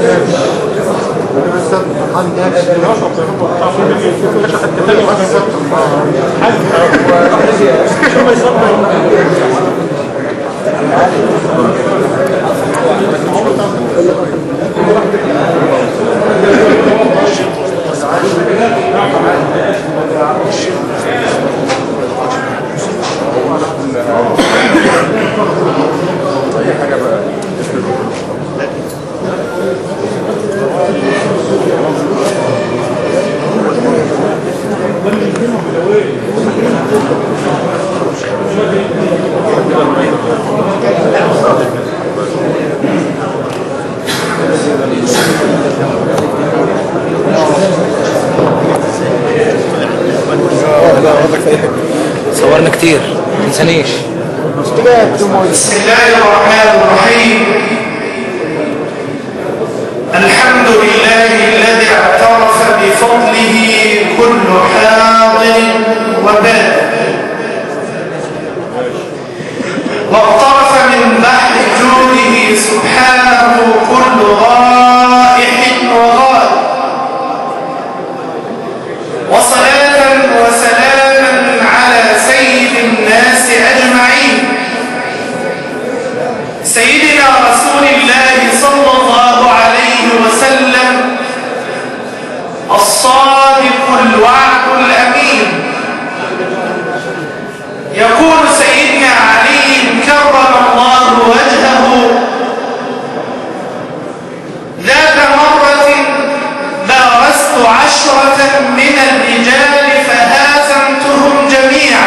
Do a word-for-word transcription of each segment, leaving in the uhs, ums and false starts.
صورنا كتير ما تنسانيش. بسم الله الرحمن الرحيم. الحمد لله الذي اعترف بفضله كل حاضر وباد، واقترف من بحر جوده سبحانه كل رائح وغاد، وصلاة وسلاما على سيد الناس أجمعين سيدنا رسول الله صلى الله عليه وسلم الصادق الوعد الأمين. يقول سيدنا علي كرم الله وجهه ذات مرة: بارزت عشرة من الرجال فهازمتهم جميعا.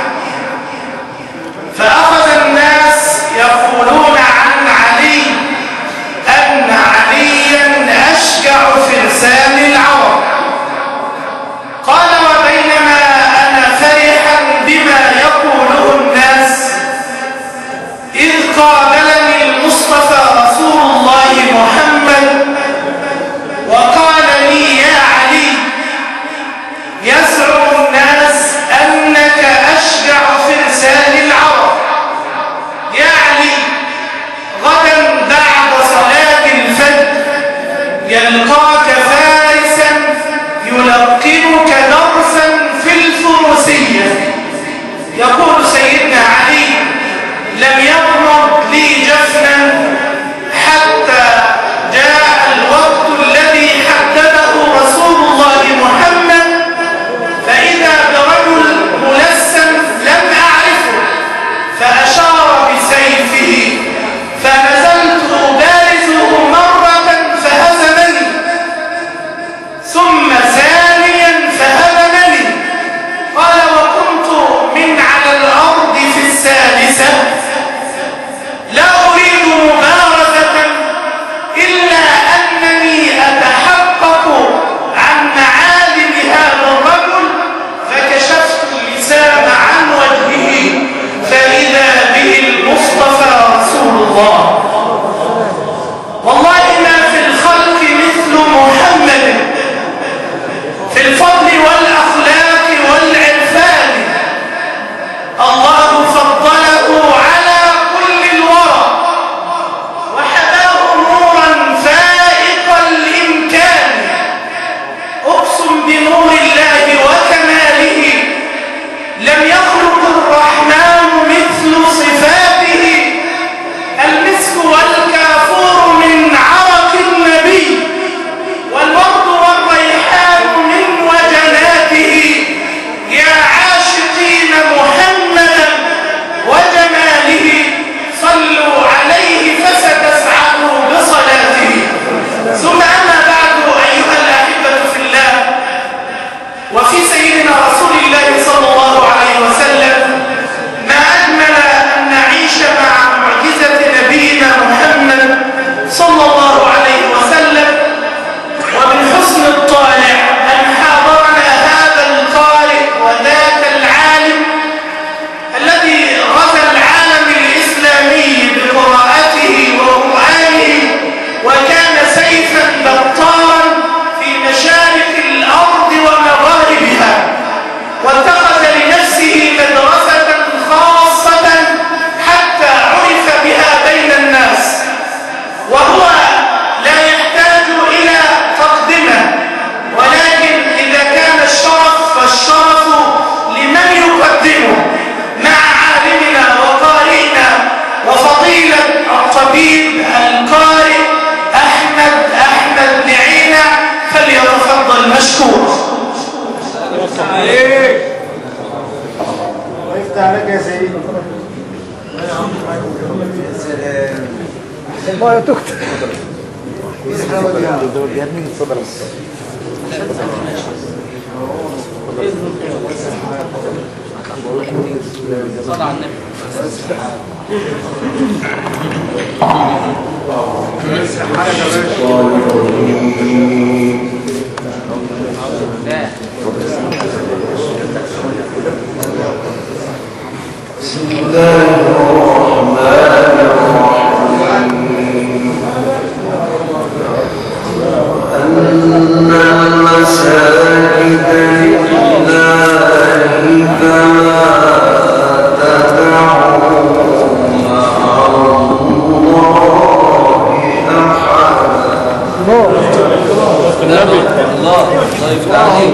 فأخذ الناس يقولون عن علي أن عليا أشجع فرسان العرب. قال: وبينما أنا فرحا بما يقوله الناس إذ قابلني المصطفى رسول الله محمد وقال لي: يا علي، يسر الله يا دكتور. صلى على النبي. بسم الله الرحمن الرحيم. أن المساجد لله فلا تدعوا مع الله أحدا. النبي الله الله يفتح عليك.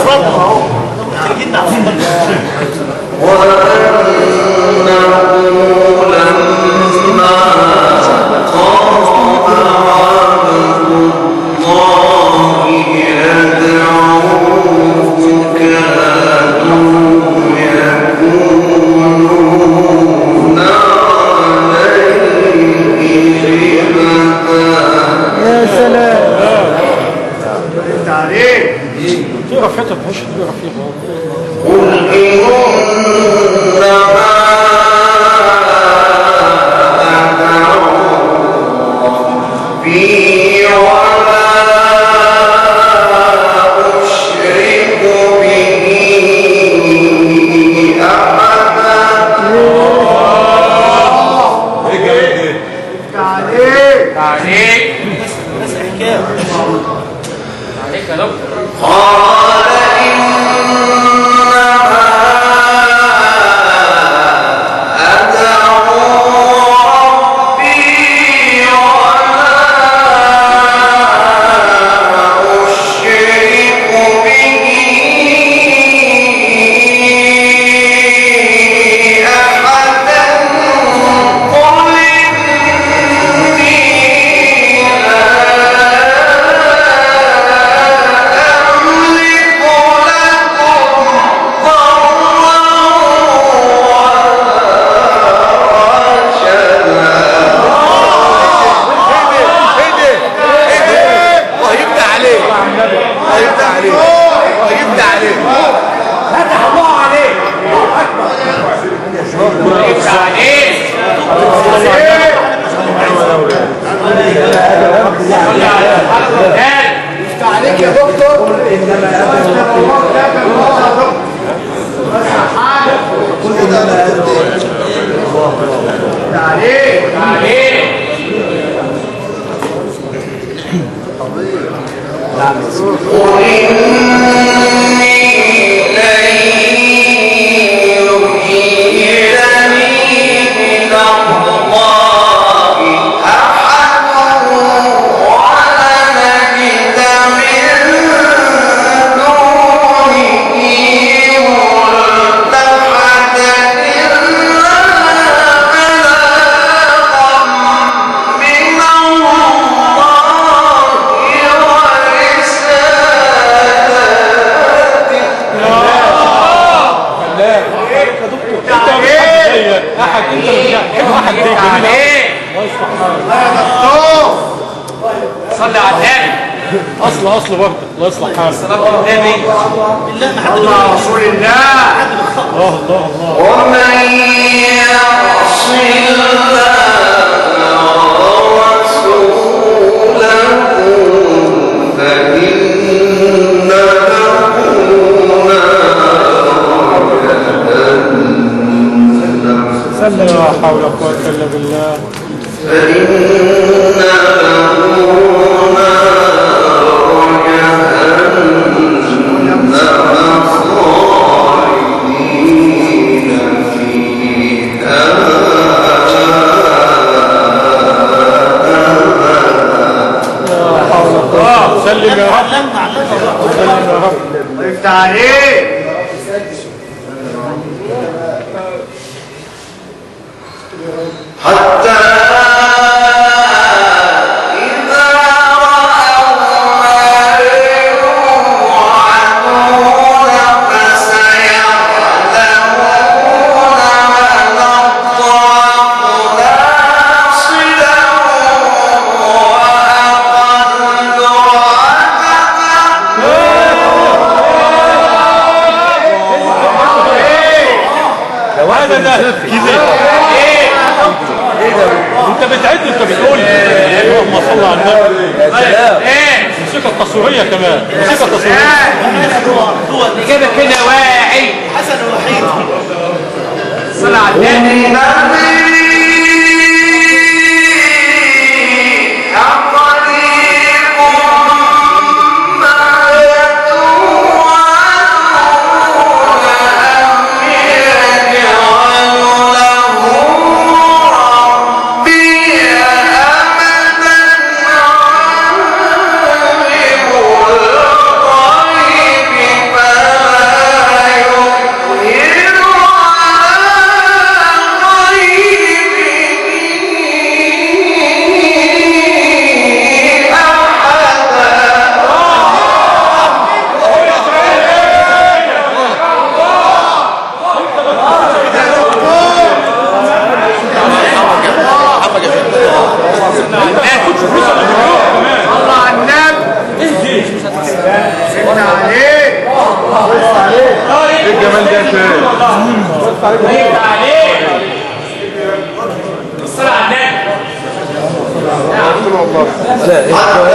صلي على النبي. اصل اصل برضه الله يصلح حالك. صلاه النبي بالله ما حد الله رسول الله. الله الله الله. ومن يعص الله ورسوله فإن له سلم لا حول ولا قوة إلا بالله. فإن له سلم يا رب. سلم يا رب. افتح عليك. حتى إذا رأوا ما يوعدون فسيعلمون من الضعف ناصره كده كده انت بتعد انت بتقول اللهم صل على النبي. ايه الموسيقى التصويريه كمان الموسيقى التصويريه هو الاجابه كده واعي حسن الوحيد صلى على النبي. الجمال ده فين؟ الصلاة على النبي.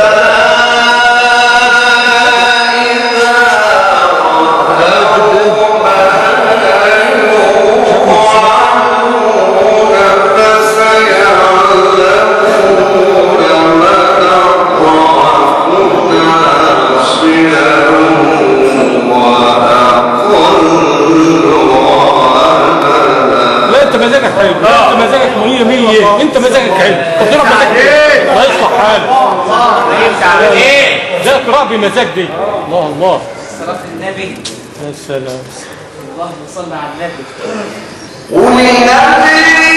انت مزاجك حلو تضرب مزاجك الله يصلح حالك. ايه ده قراءة بمزاج دي. الله الله صلاة النبي. يا سلام. اللهم صل على النبي. قل النبي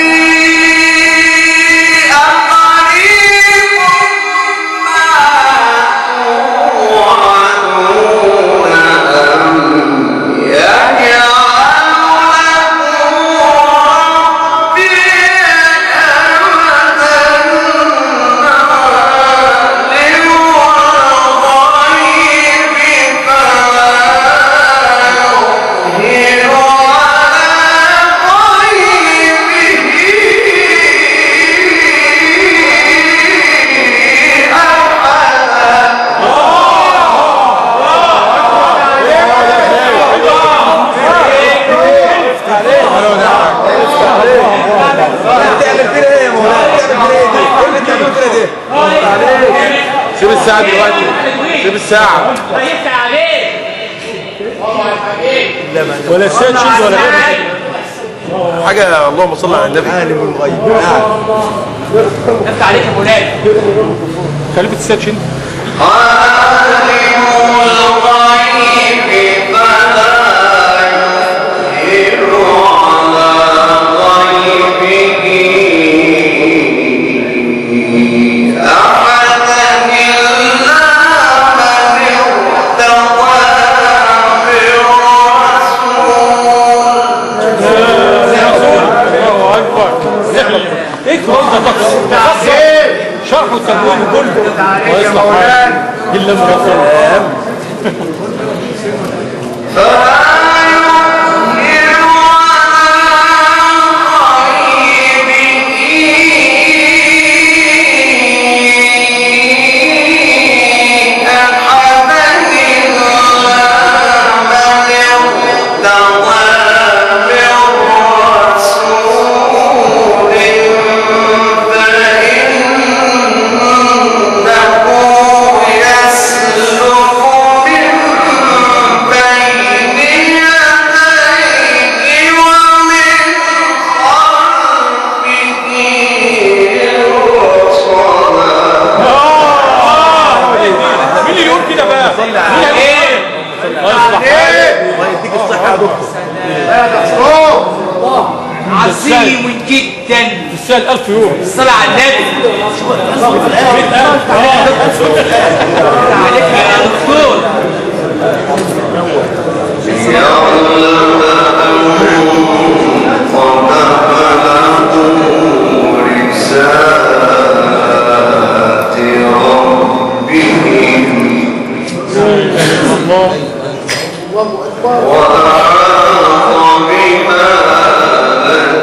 سيب الساعة دلوقتي سيب الساعة ولا السيد شيء ولا حاجة. اللهم صل على النبي. عالم الغيب نفتح عليك يا مولانا. خليفة السيد شيء عالم الغيب فلا يظهر على غيبه شرح وتدوين كله ويصلح حالك إلا من رسول عظيم جدا. تستاهل ألف يورو. الصلاة على النبي. عليك يا دكتور. وأحاط بما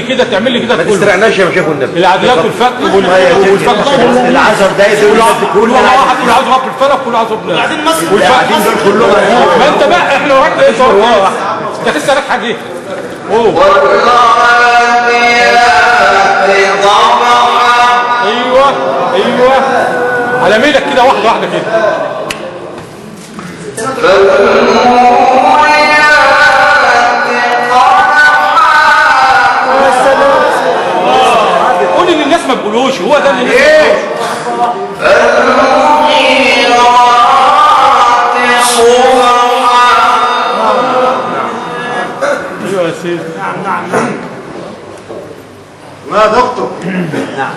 كده تعمل لي كده ما تقول تسترعناش يا مشايخ النبي. العدلات والفتح والفتح العشر دقايق دول كل واحد كل عاوز رب الفلك كل عاوز رب وبعدين مصر والقاعدين دول كلهم ما انت بقى احنا وراك ايه صور انت لسه لك حاجه اوه ايوه ايوه على ميلك كده واحده واحده كده قول ان الناس ما بيقولوش هو ده اللي ايه ايوه يا سيدي نعم نعم نعم يا دكتور نعم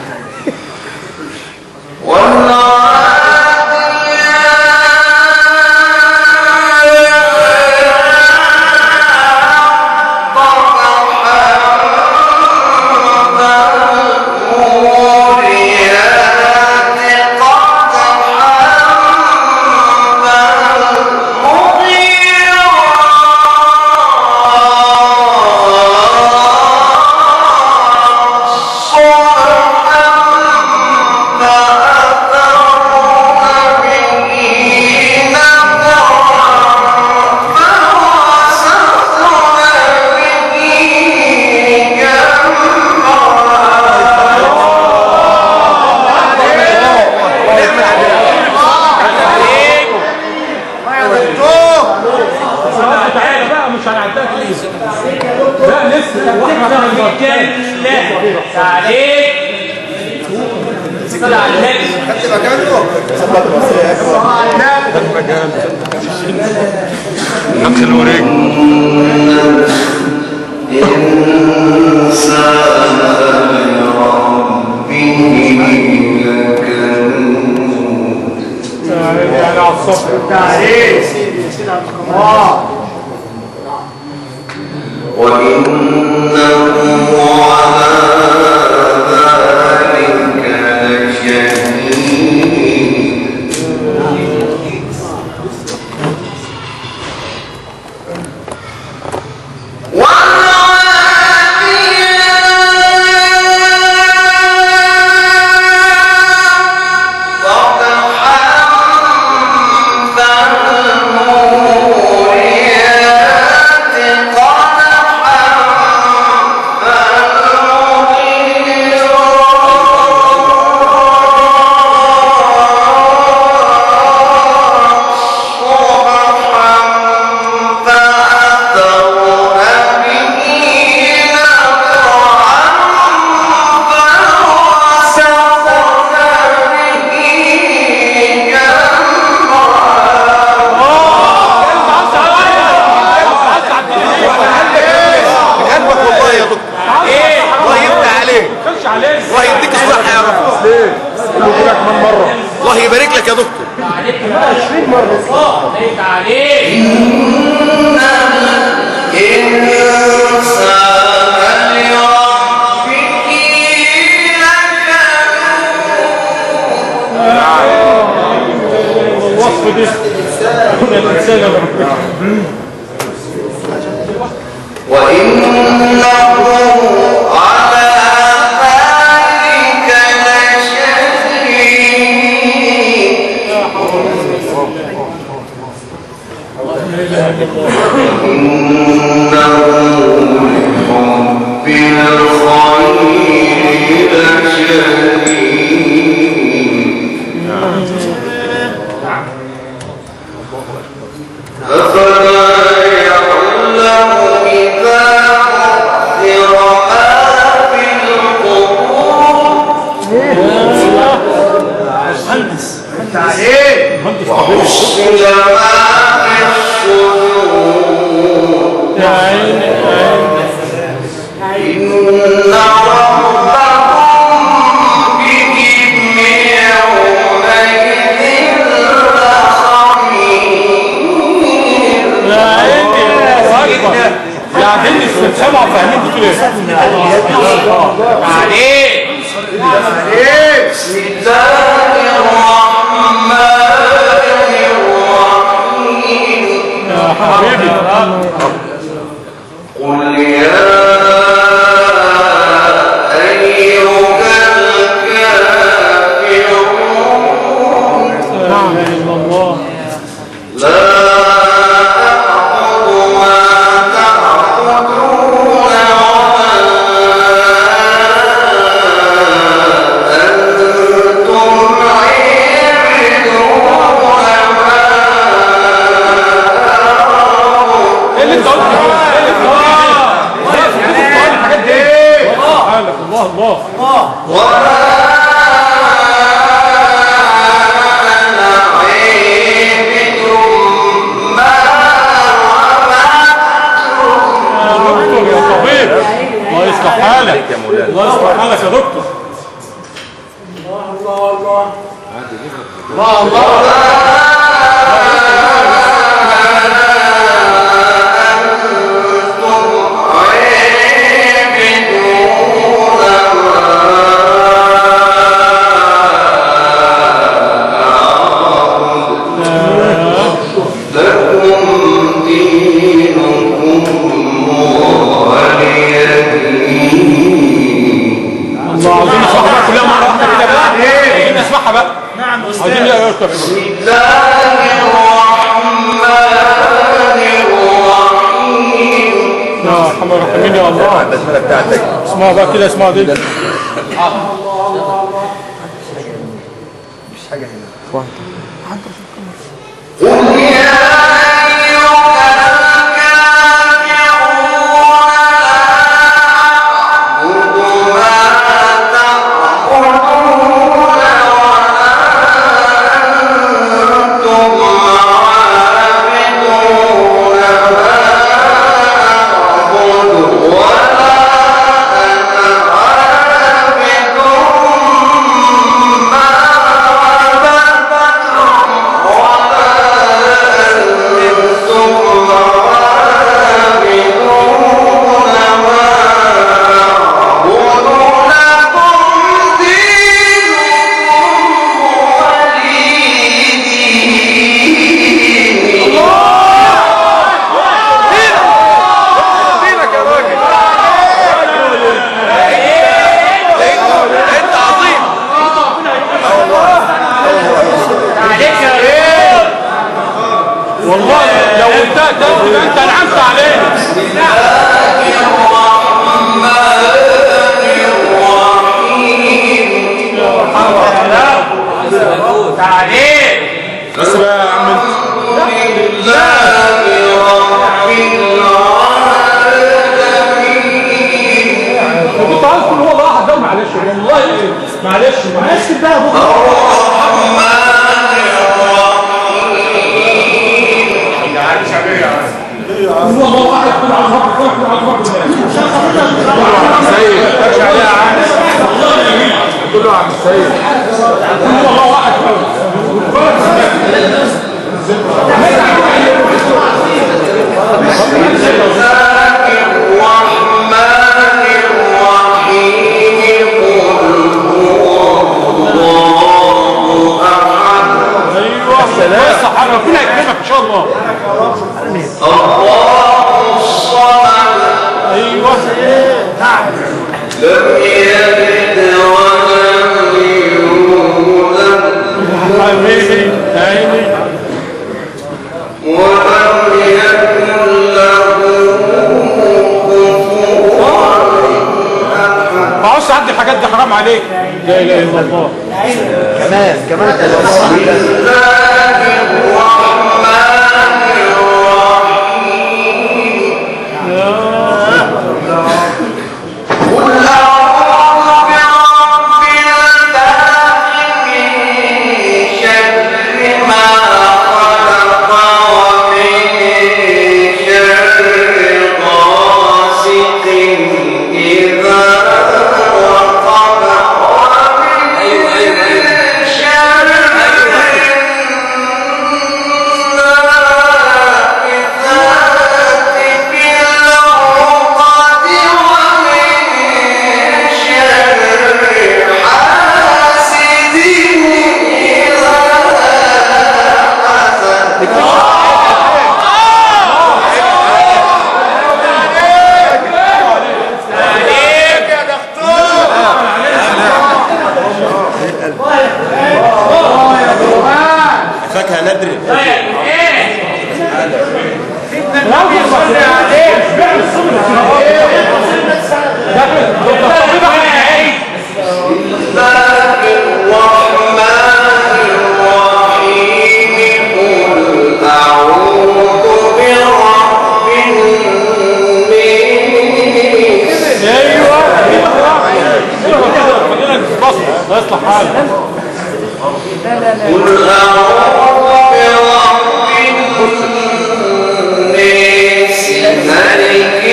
قل يا الله الله عايزين يا يوسف. بسم الله الرحمن الرحيم. يا ارحم الراحمين يا الله. البسمله بتاعتك اسمها بقى كده، اسمها دي. مش حاجه هنا. قل يا عليك لا اله الا الله. كمان كمان بسم الله الرحمن الرحيم. قل أعوذ برب الفلق من شر ما خلق ومن شر غاسق إذا يصلح حالك. قل أعوذ برب الناس ملك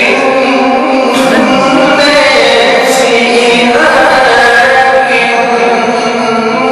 الناس إله الناس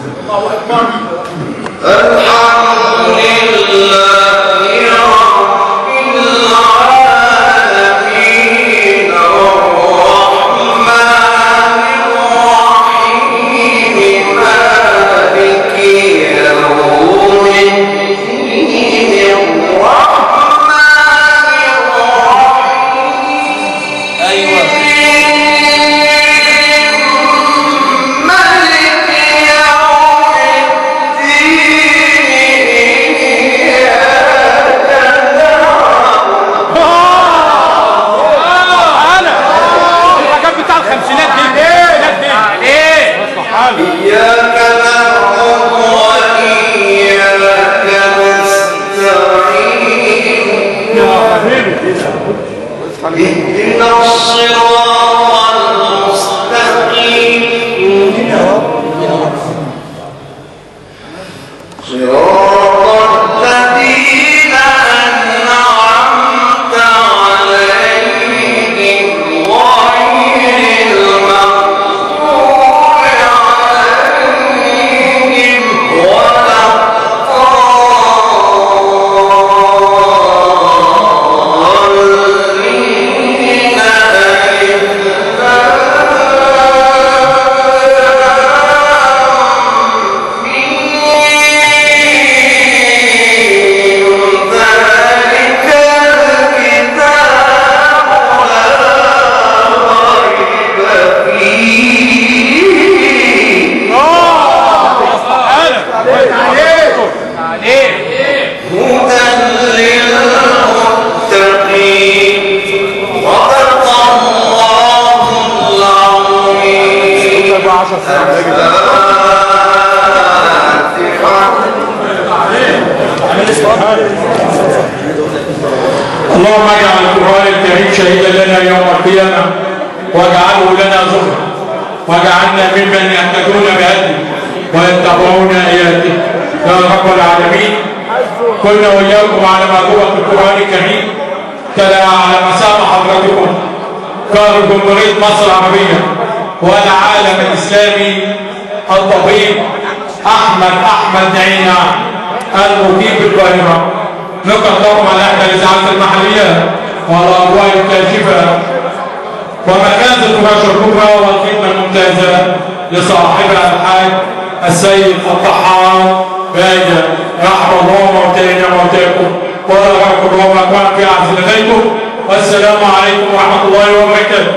اللهم اجعل القرآن الكريم شهيدا لنا يوم القيامة واجعله لنا ذخرا واجعلنا ممن يهتدون بهديه ويتبعون آياته يا رب العالمين. كنا وإياكم على ما هو في القرآن الكريم تلا على مسام حضرتكم قائد جمهورية مصر العربية والعالم الإسلامي الطبيب أحمد أحمد عينا المقيم بالقاهرة. نقدركم على إحدى الإذاعات المحلية والأضواء الكاشفة ومكانة القماشة الكبرى والخدمة الممتازة لصاحبها الحاج السيد الطحان باجة. رحم الله موتانا وموتاكم ورحمكم الله وأكرمكم في أعز لديكم. والسلام عليكم ورحمة الله وبركاته.